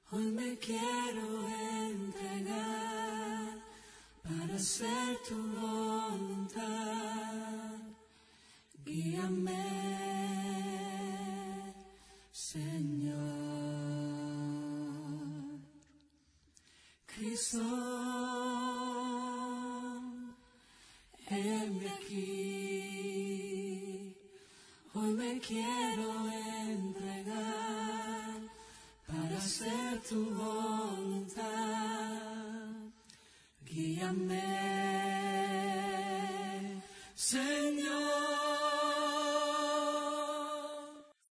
Hoy me quiero entregar para hacer tu voluntad. Guíame, Señor. Cristo, heme aquí. Hoy me quiero entregar para hacer tu voluntad. Guíame, Señor.